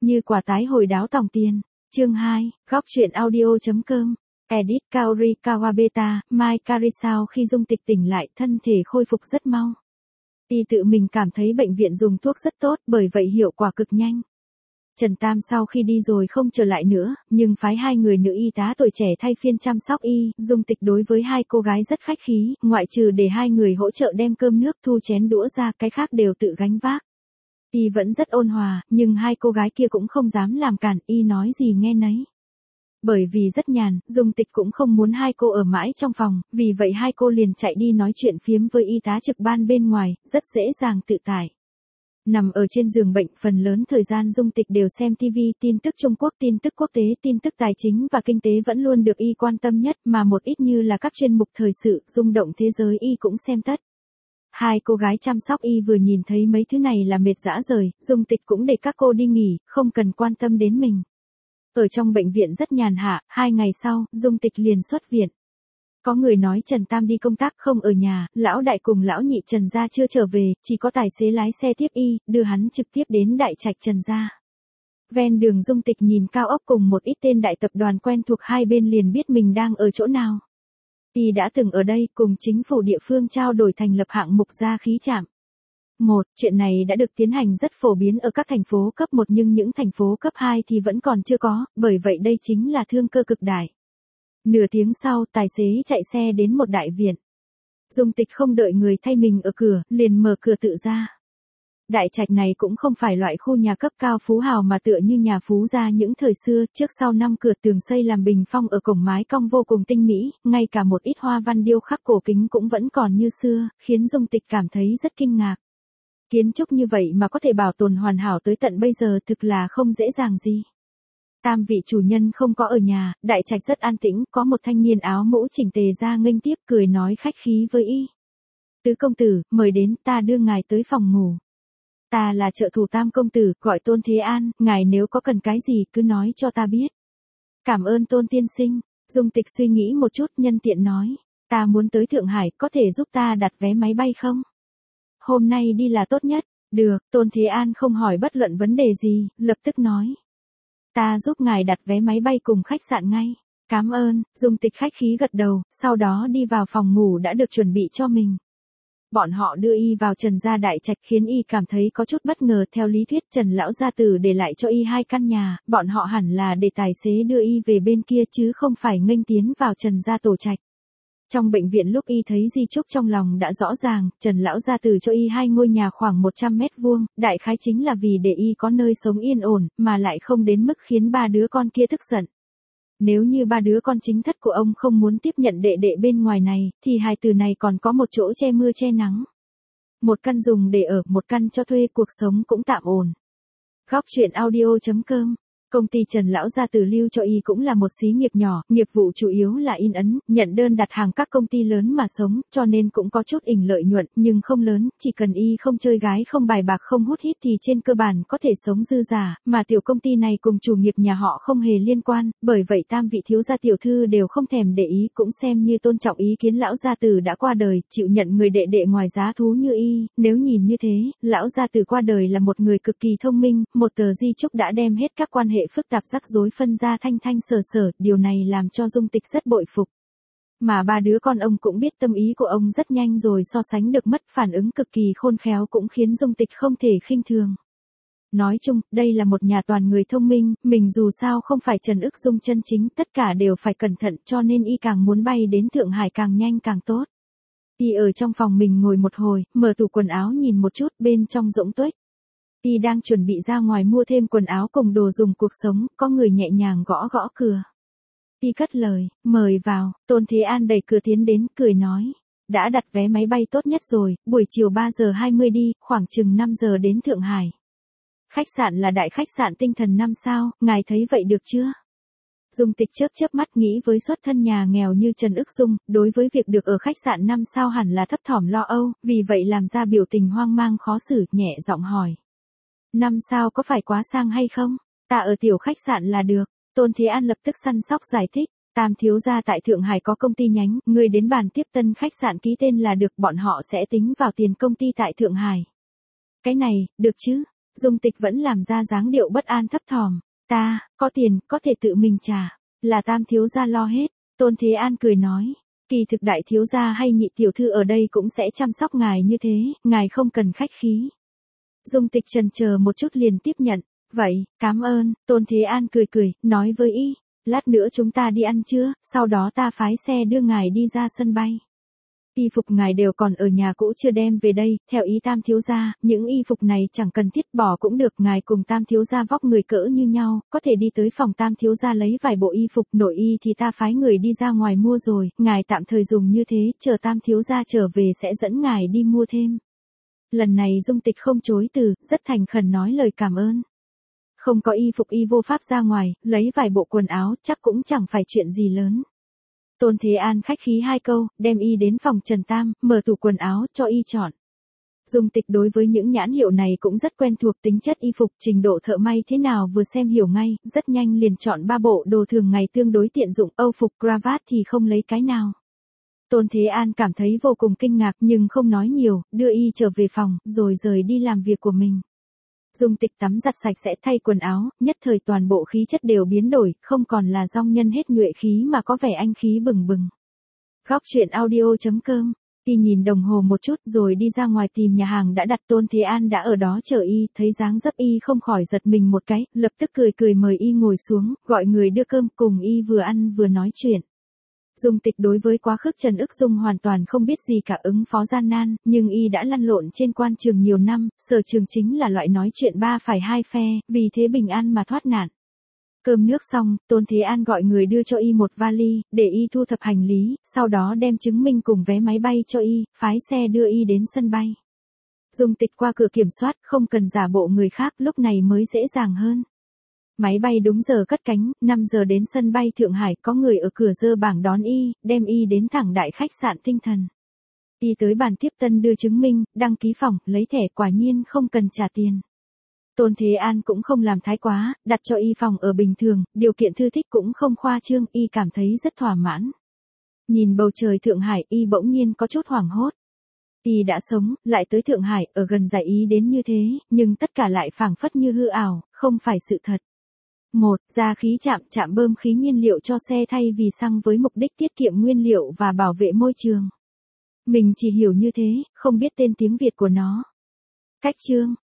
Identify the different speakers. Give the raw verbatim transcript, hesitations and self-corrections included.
Speaker 1: Như quả tái hồi đáo tòng tiền. Chương hai, góc truyện audio.com. Edit Kaori Kawabeta, Mai Karisao khi Dung Tịch tỉnh lại thân thể khôi phục rất mau. Y tự mình cảm thấy bệnh viện dùng thuốc rất tốt bởi vậy hiệu quả cực nhanh. Trần Tam sau khi đi rồi không trở lại nữa, nhưng phái hai người nữ y tá tuổi trẻ thay phiên chăm sóc y, Dung Tịch đối với hai cô gái rất khách khí, ngoại trừ để hai người hỗ trợ đem cơm nước thu chén đũa ra, cái khác đều tự gánh vác. Y vẫn rất ôn hòa, nhưng hai cô gái kia cũng không dám làm cản, y nói gì nghe nấy. Bởi vì rất nhàn, Dung Tịch cũng không muốn hai cô ở mãi trong phòng, vì vậy hai cô liền chạy đi nói chuyện phiếm với y tá trực ban bên ngoài, rất dễ dàng tự tại. Nằm ở trên giường bệnh, phần lớn thời gian Dung Tịch đều xem ti vi, tin tức Trung Quốc, tin tức quốc tế, tin tức tài chính và kinh tế vẫn luôn được y quan tâm nhất, mà một ít như là các chuyên mục thời sự, rung động thế giới y cũng xem tất. Hai cô gái chăm sóc y vừa nhìn thấy mấy thứ này là mệt rã rời, Dung Tịch cũng để các cô đi nghỉ, không cần quan tâm đến mình. Ở trong bệnh viện rất nhàn hạ, hai ngày sau, Dung Tịch liền xuất viện. Có người nói Trần Tam đi công tác không ở nhà, lão đại cùng lão nhị Trần gia chưa trở về, chỉ có tài xế lái xe tiếp y, đưa hắn trực tiếp đến đại trạch Trần gia. Ven đường Dung Tịch nhìn cao ốc cùng một ít tên đại tập đoàn quen thuộc hai bên liền biết mình đang ở chỗ nào. Y đã từng ở đây cùng chính phủ địa phương trao đổi thành lập hạng mục gia khí trạm. Một, chuyện này đã được tiến hành rất phổ biến ở các thành phố cấp một nhưng những thành phố cấp hai thì vẫn còn chưa có, bởi vậy đây chính là thương cơ cực đại. Nửa tiếng sau, tài xế chạy xe đến một đại viện. Dung Tịch không đợi người thay mình ở cửa, liền mở cửa tự ra. Đại trạch này cũng không phải loại khu nhà cấp cao phú hào mà tựa như nhà phú gia những thời xưa, trước sau năm cửa tường xây làm bình phong ở cổng mái cong vô cùng tinh mỹ, ngay cả một ít hoa văn điêu khắc cổ kính cũng vẫn còn như xưa, khiến Dung Tịch cảm thấy rất kinh ngạc. Kiến trúc như vậy mà có thể bảo tồn hoàn hảo tới tận bây giờ thực là không dễ dàng gì. Tam vị chủ nhân không có ở nhà, đại trạch rất an tĩnh, có một thanh niên áo mũ chỉnh tề ra nghênh tiếp, cười nói khách khí với y. Tứ công tử, mời đến, ta đưa ngài tới phòng ngủ. Ta là trợ thủ Tam công tử, gọi Tôn Thế An, ngài nếu có cần cái gì cứ nói cho ta biết. Cảm ơn Tôn tiên sinh. Dung Tịch suy nghĩ một chút, nhân tiện nói, ta muốn tới Thượng Hải, có thể giúp ta đặt vé máy bay không? Hôm nay đi là tốt nhất. Được, Tôn Thế An không hỏi bất luận vấn đề gì, lập tức nói. Ta giúp ngài đặt vé máy bay cùng khách sạn ngay. Cảm ơn. Dung Tịch khách khí gật đầu, sau đó đi vào phòng ngủ đã được chuẩn bị cho mình. Bọn họ đưa y vào Trần gia đại trạch khiến y cảm thấy có chút bất ngờ, theo lý thuyết Trần lão gia tử để lại cho y hai căn nhà, bọn họ hẳn là để tài xế đưa y về bên kia chứ không phải nghênh tiến vào Trần gia tổ trạch. Trong bệnh viện lúc y thấy di chúc trong lòng đã rõ ràng, Trần lão gia tử cho y hai ngôi nhà khoảng một trăm mét vuông, đại khái chính là vì để y có nơi sống yên ổn, mà lại không đến mức khiến ba đứa con kia tức giận. Nếu như ba đứa con chính thất của ông không muốn tiếp nhận đệ đệ bên ngoài này, thì hai từ này còn có một chỗ che mưa che nắng. Một căn dùng để ở, một căn cho thuê, cuộc sống cũng tạm ổn. Góc truyện audio.com. Công ty Trần lão gia tử lưu cho y cũng là một xí nghiệp nhỏ, nghiệp vụ chủ yếu là in ấn, nhận đơn đặt hàng các công ty lớn mà sống, cho nên cũng có chút ỉnh lợi nhuận, nhưng không lớn, chỉ cần y không chơi gái không bài bạc không hút hít thì trên cơ bản có thể sống dư giả, mà tiểu công ty này cùng chủ nghiệp nhà họ không hề liên quan, bởi vậy tam vị thiếu gia tiểu thư đều không thèm để ý, cũng xem như tôn trọng ý kiến lão gia tử đã qua đời, chịu nhận người đệ đệ ngoài giá thú như y, nếu nhìn như thế, lão gia tử qua đời là một người cực kỳ thông minh, một tờ di chúc đã đem hết các quan hệ phức tạp rắc rối phân ra thanh thanh sở sở, điều này làm cho Dung Tịch rất bội phục. Mà ba đứa con ông cũng biết tâm ý của ông rất nhanh rồi so sánh được mất, phản ứng cực kỳ khôn khéo cũng khiến Dung Tịch không thể khinh thường. Nói chung, đây là một nhà toàn người thông minh, mình dù sao không phải Trần Ức Dung chân chính, tất cả đều phải cẩn thận cho nên y càng muốn bay đến Thượng Hải càng nhanh càng tốt. Y ở trong phòng mình ngồi một hồi, mở tủ quần áo nhìn một chút, bên trong rỗng tuếch. Y đang chuẩn bị ra ngoài mua thêm quần áo cùng đồ dùng cuộc sống, có người nhẹ nhàng gõ gõ cửa. Y cất lời, mời vào, Tôn Thế An đẩy cửa tiến đến, cười nói. Đã đặt vé máy bay tốt nhất rồi, buổi chiều ba giờ hai mươi đi, khoảng chừng năm giờ đến Thượng Hải. Khách sạn là đại khách sạn tinh thần năm sao, ngài thấy vậy được chưa? Dung Tịch chớp chớp mắt nghĩ với xuất thân nhà nghèo như Trần Ức Dung, đối với việc được ở khách sạn năm sao hẳn là thấp thỏm lo âu, vì vậy làm ra biểu tình hoang mang khó xử, nhẹ giọng hỏi. Năm sao có phải quá sang hay không? Ta ở tiểu khách sạn là được. Tôn Thế An lập tức săn sóc giải thích. Tam thiếu gia tại Thượng Hải có công ty nhánh, người đến bàn tiếp tân khách sạn ký tên là được, bọn họ sẽ tính vào tiền công ty tại Thượng Hải. Cái này, được chứ? Dung Tịch vẫn làm ra dáng điệu bất an thấp thỏm. Ta, có tiền, có thể tự mình trả. Là Tam thiếu gia lo hết. Tôn Thế An cười nói. Kỳ thực đại thiếu gia hay nhị tiểu thư ở đây cũng sẽ chăm sóc ngài như thế, ngài không cần khách khí. Dung Tịch chần chờ một chút liền tiếp nhận. Vậy, cảm ơn. Tôn Thế An cười cười, nói với y. Lát nữa chúng ta đi ăn trưa, sau đó ta phái xe đưa ngài đi ra sân bay. Y phục ngài đều còn ở nhà cũ chưa đem về đây, theo ý Tam thiếu gia, những y phục này chẳng cần thiết bỏ cũng được, ngài cùng Tam thiếu gia vóc người cỡ như nhau, có thể đi tới phòng Tam thiếu gia lấy vài bộ y phục, nội y thì ta phái người đi ra ngoài mua rồi, ngài tạm thời dùng như thế, chờ Tam thiếu gia trở về sẽ dẫn ngài đi mua thêm. Lần này Dung Tịch không chối từ, rất thành khẩn nói lời cảm ơn. Không có y phục y vô pháp ra ngoài, lấy vài bộ quần áo chắc cũng chẳng phải chuyện gì lớn. Tôn Thế An khách khí hai câu, đem y đến phòng Trần Tam, mở tủ quần áo cho y chọn. Dung Tịch đối với những nhãn hiệu này cũng rất quen thuộc, tính chất y phục, trình độ thợ may thế nào vừa xem hiểu ngay, rất nhanh liền chọn ba bộ đồ thường ngày tương đối tiện dụng, âu phục, cravat thì không lấy cái nào. Tôn Thế An cảm thấy vô cùng kinh ngạc nhưng không nói nhiều, đưa y trở về phòng, rồi rời đi làm việc của mình. Dung Tịch tắm giặt sạch sẽ thay quần áo, nhất thời toàn bộ khí chất đều biến đổi, không còn là dong nhân hết nhuệ khí mà có vẻ anh khí bừng bừng. Góc truyện audio chấm com. Y nhìn đồng hồ một chút rồi đi ra ngoài tìm nhà hàng đã đặt. Tôn Thế An đã ở đó chờ y, thấy dáng dấp y không khỏi giật mình một cái, lập tức cười cười mời y ngồi xuống, gọi người đưa cơm, cùng y vừa ăn vừa nói chuyện. Dung Tịch đối với quá khứ Trần Ức Dung hoàn toàn không biết gì cả, ứng phó gian nan, nhưng y đã lăn lộn trên quan trường nhiều năm, sở trường chính là loại nói chuyện ba phải hai phe, vì thế bình an mà thoát nạn. Cơm nước xong, Tôn Thế An gọi người đưa cho y một vali, để y thu thập hành lý, sau đó đem chứng minh cùng vé máy bay cho y, phái xe đưa y đến sân bay. Dung Tịch qua cửa kiểm soát, không cần giả bộ người khác, lúc này mới dễ dàng hơn. Máy bay đúng giờ cất cánh, năm giờ đến sân bay Thượng Hải, có người ở cửa giơ bảng đón y, đem y đến thẳng đại khách sạn Tinh Thần. Y tới bàn tiếp tân đưa chứng minh, đăng ký phòng, lấy thẻ, quả nhiên không cần trả tiền. Tôn Thế An cũng không làm thái quá, đặt cho y phòng ở bình thường, điều kiện thư thích cũng không khoa trương, y cảm thấy rất thỏa mãn. Nhìn bầu trời Thượng Hải, y bỗng nhiên có chút hoảng hốt. Y đã sống, lại tới Thượng Hải, ở gần giải ý đến như thế, nhưng tất cả lại phảng phất như hư ảo, không phải sự thật. một. Ra khí trạm, trạm bơm khí nhiên liệu cho xe thay vì xăng với mục đích tiết kiệm nguyên liệu và bảo vệ môi trường. Mình chỉ hiểu như thế, không biết tên tiếng Việt của nó. Cách chương